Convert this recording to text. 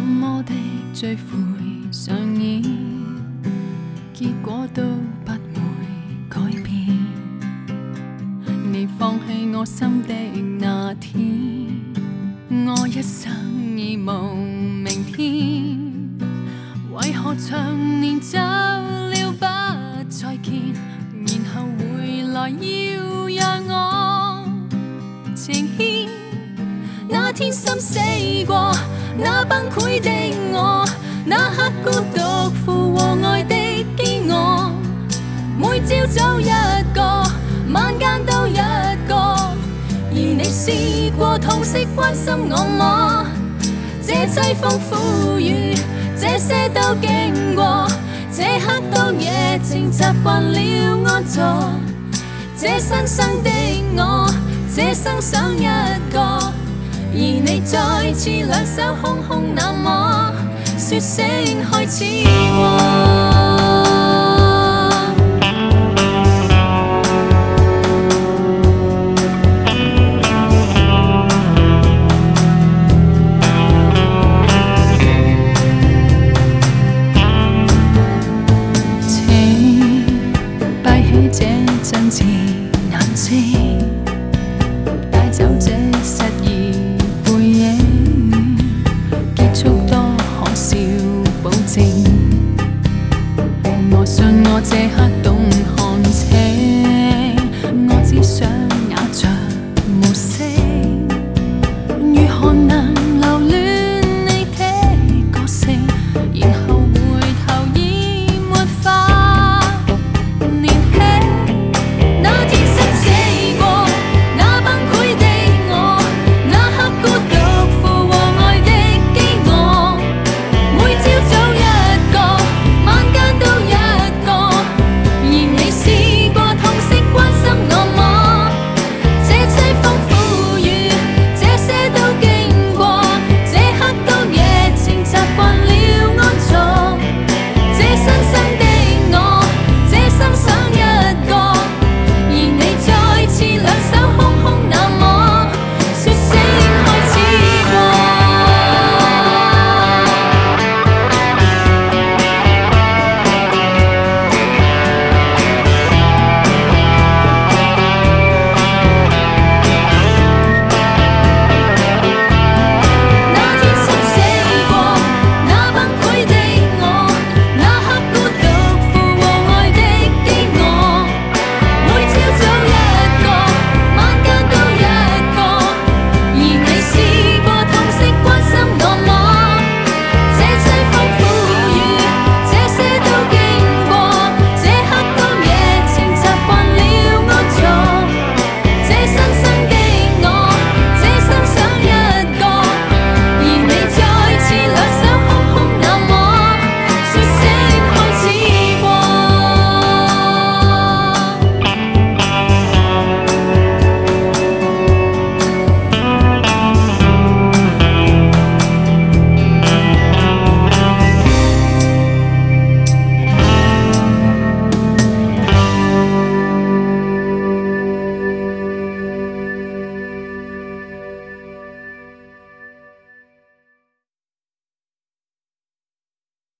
麼的追悔上演，結果都不會改變。你放棄我心的那天，我一生已無明天。為何長年走了不再見，然後回來要讓我情牽？那天心死過，那崩潰的我，那刻孤獨負和愛的飢餓，每朝早一個，晚間都一個，而你試過痛惜關心我麼？這凄風苦雨，這些都經過，這刻當夜靜習慣了安坐，這新生的我，這生想一個。而你再次兩手空空，那麼說聲開始過。